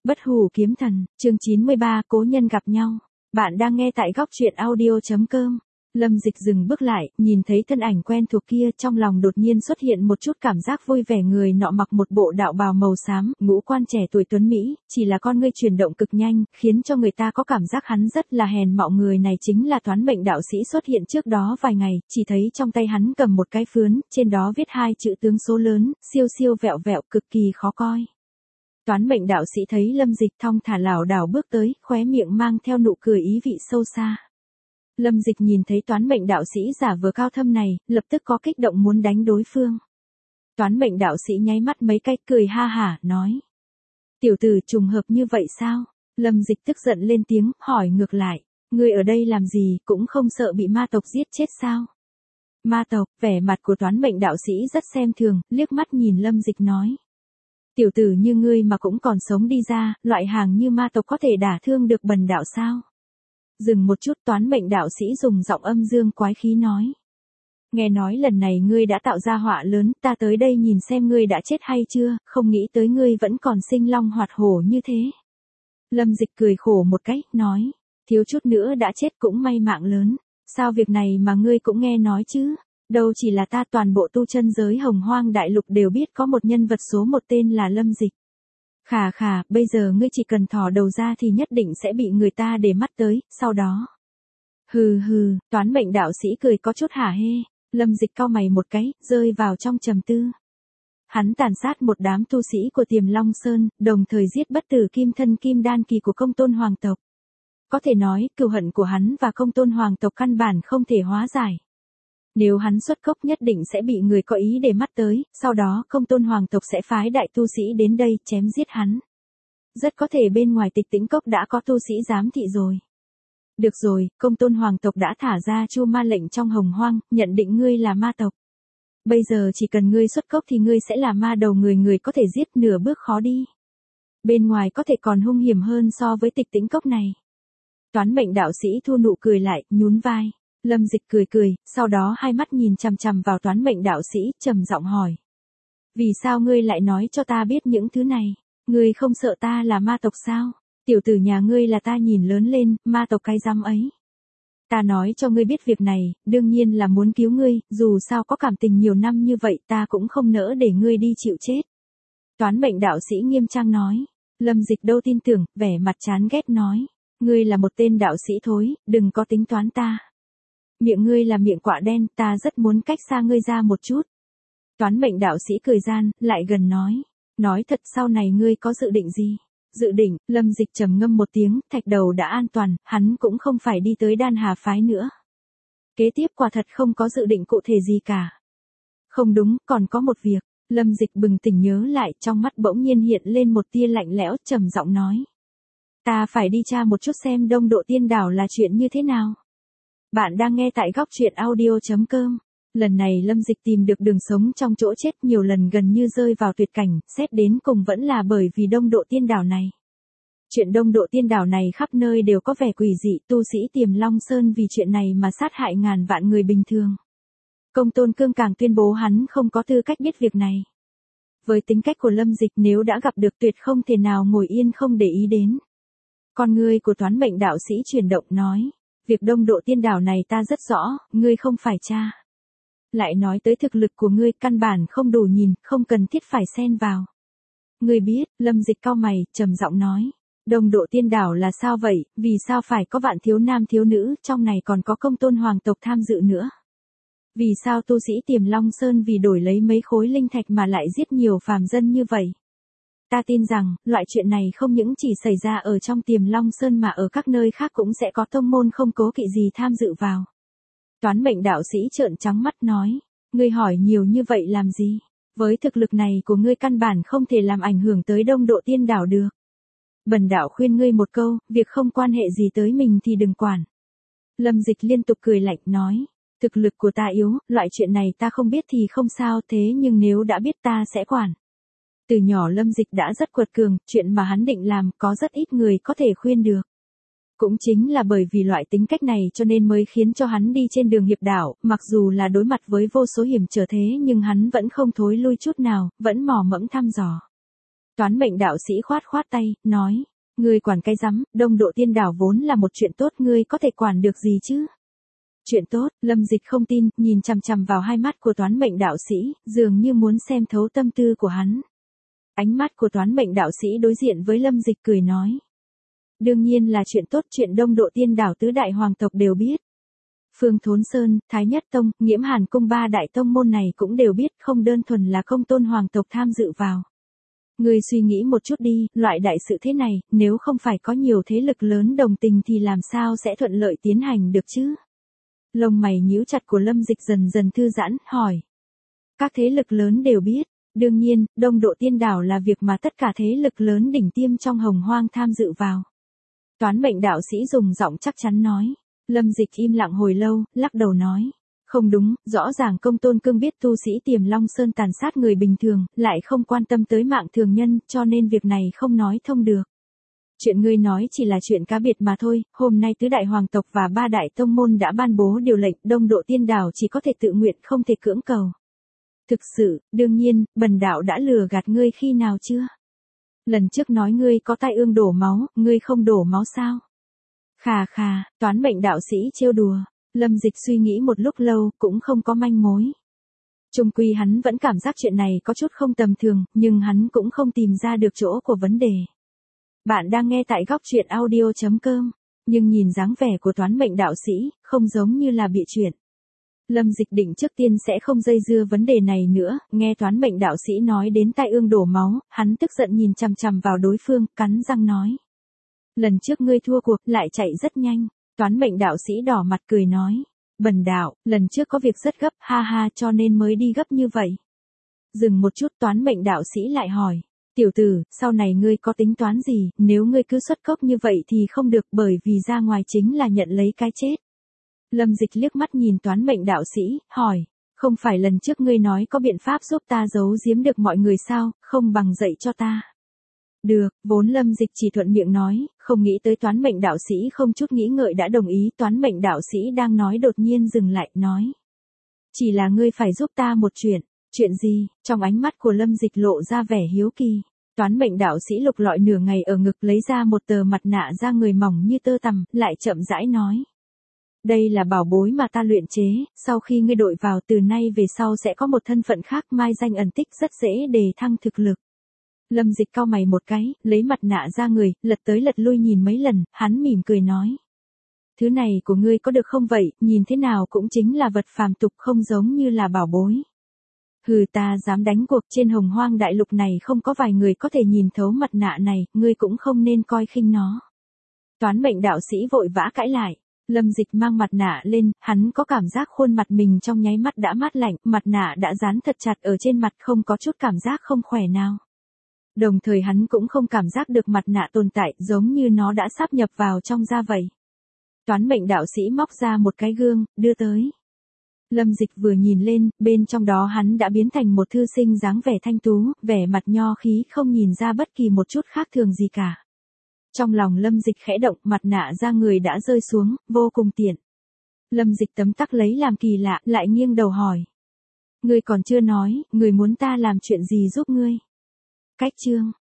Bất hủ kiếm thần, chương 93, cố nhân gặp nhau. Bạn đang nghe tại góc truyện audio.com. Lâm Dịch dừng bước lại, nhìn thấy thân ảnh quen thuộc kia, trong lòng đột nhiên xuất hiện một chút cảm giác vui vẻ. Người nọ mặc một bộ đạo bào màu xám, ngũ quan trẻ tuổi tuấn Mỹ, chỉ là con ngươi chuyển động cực nhanh, khiến cho người ta có cảm giác hắn rất là hèn mọn. Người này chính là Toán Mệnh đạo sĩ xuất hiện trước đó vài ngày, chỉ thấy trong tay hắn cầm một cái phướn, trên đó viết hai chữ tướng số lớn, siêu siêu vẹo vẹo, cực kỳ khó coi. Toán Mệnh đạo sĩ thấy Lâm Dịch thong thả lảo đảo bước tới, khóe miệng mang theo nụ cười ý vị sâu xa. Lâm Dịch nhìn thấy Toán Mệnh đạo sĩ giả vờ cao thâm này, lập tức có kích động muốn đánh đối phương. Toán Mệnh đạo sĩ nháy mắt mấy cái, cười ha hả, nói: "Tiểu tử, trùng hợp như vậy sao?" Lâm Dịch tức giận lên tiếng, hỏi ngược lại: "Ngươi ở đây làm gì, cũng không sợ bị ma tộc giết chết sao?" Ma tộc? Vẻ mặt của Toán Mệnh đạo sĩ rất xem thường, liếc mắt nhìn Lâm Dịch nói: "Tiểu tử như ngươi mà cũng còn sống đi ra, loại hàng như ma tộc có thể đả thương được bần đạo sao?" Dừng một chút, Toán Mệnh đạo sĩ dùng giọng âm dương quái khí nói: "Nghe nói lần này ngươi đã tạo ra họa lớn, ta tới đây nhìn xem ngươi đã chết hay chưa, không nghĩ tới ngươi vẫn còn sinh long hoạt hổ như thế." Lâm Dịch cười khổ một cái, nói: "Thiếu chút nữa đã chết cũng may mạng lớn, sao việc này mà ngươi cũng nghe nói chứ? Đâu chỉ là ta, toàn bộ tu chân giới Hồng Hoang đại lục đều biết có một nhân vật số một tên là Lâm Dịch. Khà khà, bây giờ ngươi chỉ cần thò đầu ra thì nhất định sẽ bị người ta để mắt tới, sau đó." Hừ hừ, Toán Mệnh đạo sĩ cười có chút hả hê. Lâm Dịch cau mày một cái, rơi vào trong trầm tư. Hắn tàn sát một đám tu sĩ của Tiềm Long Sơn, đồng thời giết bất tử kim thân kim đan kỳ của Công Tôn Hoàng tộc. Có thể nói, cừu hận của hắn và Công Tôn Hoàng tộc căn bản không thể hóa giải. Nếu hắn xuất cốc nhất định sẽ bị người có ý để mắt tới, sau đó Công Tôn Hoàng tộc sẽ phái đại tu sĩ đến đây chém giết hắn. Rất có thể bên ngoài Tịch Tĩnh Cốc đã có tu sĩ giám thị rồi. Được rồi, Công Tôn Hoàng tộc đã thả ra Chu Ma lệnh trong Hồng Hoang, nhận định ngươi là ma tộc. Bây giờ chỉ cần ngươi xuất cốc thì ngươi sẽ là ma đầu, người có thể giết, nửa bước khó đi. Bên ngoài có thể còn hung hiểm hơn so với Tịch Tĩnh Cốc này." Toán Mệnh đạo sĩ thu nụ cười lại, nhún vai. Lâm Dịch cười, sau đó hai mắt nhìn chằm chằm vào Toán Mệnh đạo sĩ, trầm giọng hỏi: "Vì sao ngươi lại nói cho ta biết những thứ này? Ngươi không sợ ta là ma tộc sao? Tiểu tử nhà ngươi là ta nhìn lớn lên, ma tộc cái rắm ấy. Ta nói cho ngươi biết việc này, đương nhiên là muốn cứu ngươi, dù sao có cảm tình nhiều năm như vậy ta cũng không nỡ để ngươi đi chịu chết." Toán Mệnh đạo sĩ nghiêm trang nói. Lâm Dịch đâu tin tưởng, vẻ mặt chán ghét nói: "Ngươi là một tên đạo sĩ thối, đừng có tính toán ta. Miệng ngươi là miệng quạ đen, ta rất muốn cách xa ngươi ra một chút." Toán Mệnh đạo sĩ cười gian, lại gần nói: "Nói thật, sau này ngươi có dự định gì?" "Dự định?" Lâm Dịch trầm ngâm một tiếng, Thạch Đầu đã an toàn, hắn cũng không phải đi tới Đan Hà phái nữa. Kế tiếp quả thật không có dự định cụ thể gì cả. Không đúng, còn có một việc. Lâm Dịch bừng tỉnh nhớ lại, trong mắt bỗng nhiên hiện lên một tia lạnh lẽo, trầm giọng nói: "Ta phải đi tra một chút xem Đông Độ Tiên Đảo là chuyện như thế nào." Bạn đang nghe tại góc truyện audio.com. Lần này Lâm Dịch tìm được đường sống trong chỗ chết, nhiều lần gần như rơi vào tuyệt cảnh, xét đến cùng vẫn là bởi vì Đông Độ Tiên Đảo này. Chuyện Đông Độ Tiên Đảo này khắp nơi đều có vẻ quỷ dị, tu sĩ Tiềm Long Sơn vì chuyện này mà sát hại ngàn vạn người bình thường. Công Tôn Cương càng tuyên bố hắn không có tư cách biết việc này. Với tính cách của Lâm Dịch, nếu đã gặp được tuyệt không thể nào ngồi yên không để ý đến. Con ngươi của Toán Mệnh đạo sĩ chuyển động, nói: "Việc Đông Độ Tiên Đảo này ta rất rõ, ngươi không phải cha. Lại nói tới thực lực của ngươi, căn bản không đủ nhìn, không cần thiết phải xen vào." "Ngươi biết?" Lâm Dịch cau mày, trầm giọng nói: "Đông Độ Tiên Đảo là sao vậy, vì sao phải có vạn thiếu nam thiếu nữ, trong này còn có Công Tôn Hoàng tộc tham dự nữa? Vì sao tu sĩ Tiềm Long Sơn vì đổi lấy mấy khối linh thạch mà lại giết nhiều phàm dân như vậy? Ta tin rằng, loại chuyện này không những chỉ xảy ra ở trong Tiềm Long Sơn mà ở các nơi khác cũng sẽ có tông môn không cố kỵ gì tham dự vào." Toán Mệnh đạo sĩ trợn trắng mắt nói: "Ngươi hỏi nhiều như vậy làm gì? Với thực lực này của ngươi căn bản không thể làm ảnh hưởng tới Đông Độ Tiên Đảo được. Bần đạo khuyên ngươi một câu, việc không quan hệ gì tới mình thì đừng quản." Lâm Dịch liên tục cười lạnh nói: "Thực lực của ta yếu, loại chuyện này ta không biết thì không sao, thế nhưng nếu đã biết ta sẽ quản." Từ nhỏ Lâm Dịch đã rất quật cường, chuyện mà hắn định làm có rất ít người có thể khuyên được. Cũng chính là bởi vì loại tính cách này cho nên mới khiến cho hắn đi trên đường hiệp đạo, mặc dù là đối mặt với vô số hiểm trở thế nhưng hắn vẫn không thối lui chút nào, vẫn mò mẫm thăm dò. Toán mệnh đạo sĩ khoát khoát tay, nói, ngươi quản cái rắm, Đông Độ Tiên Đảo vốn là một chuyện tốt, ngươi có thể quản được gì chứ? Chuyện tốt, Lâm Dịch không tin, nhìn chằm chằm vào hai mắt của toán mệnh đạo sĩ, dường như muốn xem thấu tâm tư của hắn. Ánh mắt của toán mệnh đạo sĩ đối diện với Lâm Dịch cười nói. Đương nhiên là chuyện tốt, chuyện Đông Độ Tiên Đảo tứ đại hoàng tộc đều biết. Phương Thốn Sơn, Thái Nhất Tông, Nghiễm Hàn Cung ba đại tông môn này cũng đều biết, không đơn thuần là Công Tôn hoàng tộc tham dự vào. Ngươi suy nghĩ một chút đi, loại đại sự thế này, nếu không phải có nhiều thế lực lớn đồng tình thì làm sao sẽ thuận lợi tiến hành được chứ? Lông mày nhíu chặt của Lâm Dịch dần dần thư giãn, hỏi. Các thế lực lớn đều biết, đương nhiên, Đông Độ Tiên Đảo là việc mà tất cả thế lực lớn đỉnh tiêm trong Hồng Hoang tham dự vào. Toán mệnh đạo sĩ dùng giọng chắc chắn nói. Lâm Dịch im lặng hồi lâu, lắc đầu nói. Không đúng, rõ ràng Công Tôn Cương biết tu sĩ Tiềm Long Sơn tàn sát người bình thường, lại không quan tâm tới mạng thường nhân, cho nên việc này không nói thông được. Chuyện ngươi nói chỉ là chuyện cá biệt mà thôi, hôm nay tứ đại hoàng tộc và ba đại tông môn đã ban bố điều lệnh, Đông Độ Tiên Đảo chỉ có thể tự nguyện không thể cưỡng cầu. Thực sự, đương nhiên, bần đạo đã lừa gạt ngươi khi nào chưa? Lần trước nói ngươi có tai ương đổ máu, ngươi không đổ máu sao? Khà khà, toán mệnh đạo sĩ trêu đùa. Lâm Dịch suy nghĩ một lúc lâu, cũng không có manh mối. Chung quy hắn vẫn cảm giác chuyện này có chút không tầm thường, nhưng hắn cũng không tìm ra được chỗ của vấn đề. Bạn đang nghe tại góc truyện audio.com, nhưng nhìn dáng vẻ của toán mệnh đạo sĩ, không giống như là bị chuyện. Lâm Dịch định trước tiên sẽ không dây dưa vấn đề này nữa, nghe toán mệnh đạo sĩ nói đến tai ương đổ máu, hắn tức giận nhìn chằm chằm vào đối phương, cắn răng nói. Lần trước ngươi thua cuộc, lại chạy rất nhanh. Toán mệnh đạo sĩ đỏ mặt cười nói. Bần đạo, lần trước có việc rất gấp, ha ha, cho nên mới đi gấp như vậy. Dừng một chút, toán mệnh đạo sĩ lại hỏi. Tiểu tử, sau này ngươi có tính toán gì, nếu ngươi cứ xuất cốc như vậy thì không được, bởi vì ra ngoài chính là nhận lấy cái chết. Lâm Dịch liếc mắt nhìn toán mệnh đạo sĩ, hỏi. Không phải lần trước ngươi nói có biện pháp giúp ta giấu giếm được mọi người sao, không bằng dạy cho ta. Được, vốn Lâm Dịch chỉ thuận miệng nói, không nghĩ tới toán mệnh đạo sĩ không chút nghĩ ngợi đã đồng ý. Toán mệnh đạo sĩ đang nói đột nhiên dừng lại, nói. Chỉ là ngươi phải giúp ta một chuyện. Chuyện gì? Trong ánh mắt của Lâm Dịch lộ ra vẻ hiếu kỳ. Toán mệnh đạo sĩ lục lọi nửa ngày ở ngực lấy ra một tờ mặt nạ da người mỏng như tơ tằm, lại chậm rãi nói. Đây là bảo bối mà ta luyện chế, sau khi ngươi đội vào từ nay về sau sẽ có một thân phận khác, mai danh ẩn tích, rất dễ đề thăng thực lực. Lâm Dịch cau mày một cái, lấy mặt nạ ra người, lật tới lật lui nhìn mấy lần, hắn mỉm cười nói. Thứ này của ngươi có được không vậy, nhìn thế nào cũng chính là vật phàm tục, không giống như là bảo bối. Hừ, ta dám đánh cuộc, trên Hồng Hoang đại lục này không có vài người có thể nhìn thấu mặt nạ này, ngươi cũng không nên coi khinh nó. Toán mệnh đạo sĩ vội vã cãi lại. Lâm Dịch mang mặt nạ lên, hắn có cảm giác khuôn mặt mình trong nháy mắt đã mát lạnh, mặt nạ đã dán thật chặt ở trên mặt, không có chút cảm giác không khỏe nào. Đồng thời hắn cũng không cảm giác được mặt nạ tồn tại, giống như nó đã sáp nhập vào trong da vậy. Toán mệnh đạo sĩ móc ra một cái gương, đưa tới. Lâm Dịch vừa nhìn lên, bên trong đó hắn đã biến thành một thư sinh dáng vẻ thanh tú, vẻ mặt nho khí, không nhìn ra bất kỳ một chút khác thường gì cả. Trong lòng Lâm Dịch khẽ động, mặt nạ da người đã rơi xuống, vô cùng tiện. Lâm Dịch tấm tắc lấy làm kỳ lạ, lại nghiêng đầu hỏi. Ngươi còn chưa nói, ngươi muốn ta làm chuyện gì giúp ngươi? Cách chương.